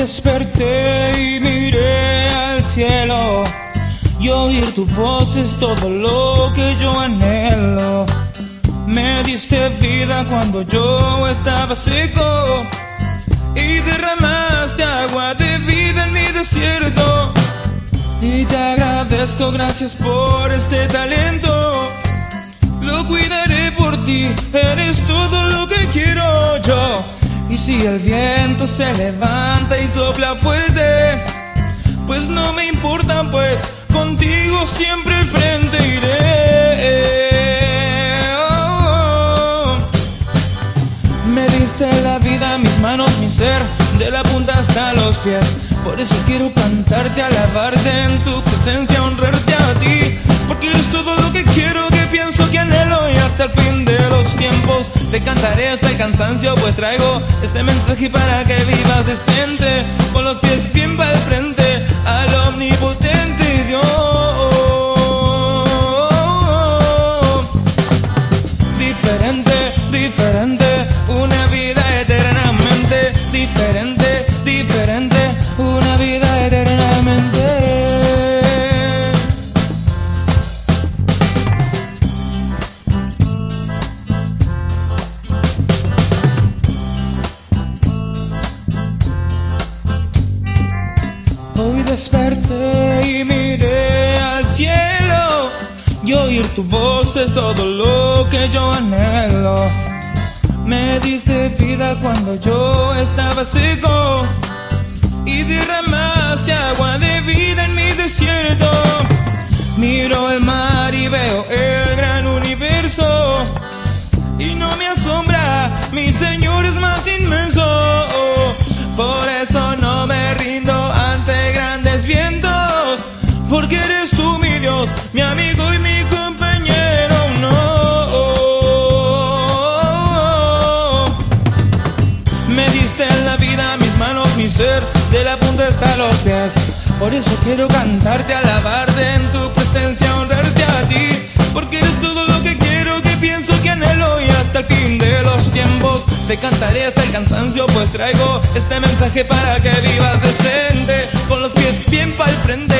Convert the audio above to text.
desperté y miré al cielo, y oír tu voz es todo lo que yo anhelo. Me diste vida cuando yo estaba seco, y derramaste agua de vida en mi desierto. Y te agradezco, gracias por este talento. Lo cuidaré por ti, eres todo lo que quiero yo. Y si el viento se levanta y sopla fuerte, pues no me importa, pues contigo siempre al frente iré. Me diste la vida, mis manos, mi ser, de la punta hasta los pies. Por eso quiero cantarte, alabarte en tu presencia, honrarte a ti, porque eres todo lo que quiero, que pienso, que anhelo, y hasta el fin de los tiempos te cantaré hasta el cansancio, pues traigo este mensaje para que vivas decente, con los pies bien para el frente, al omnipotente Dios. Diferente, diferente, una vida eternamente diferente, diferente, una vida eternamente. Hoy desperté y miré al cielo, y oír tu voz es todo lo que yo anhelo. Me diste vida cuando yo estaba seco, y derramaste agua de vida en mi desierto. Miro el mar y veo el gran universo, y no me asombra, mi Señor es más inmenso. Por eso no me rindo ante grandes vientos, porque eres tú mi Dios, mi amigo y mi compañero. No, me diste la vida, mis manos, mi ser, de la punta hasta los pies. Por eso quiero cantarte, alabarte en tu presencia, honrarte a ti, porque eres todo lo que quiero, que pienso, que anhelo, y hasta el fin de los tiempos te cantaré hasta el cansancio, pues traigo este mensaje para que vivas decente, con los pies bien para el frente.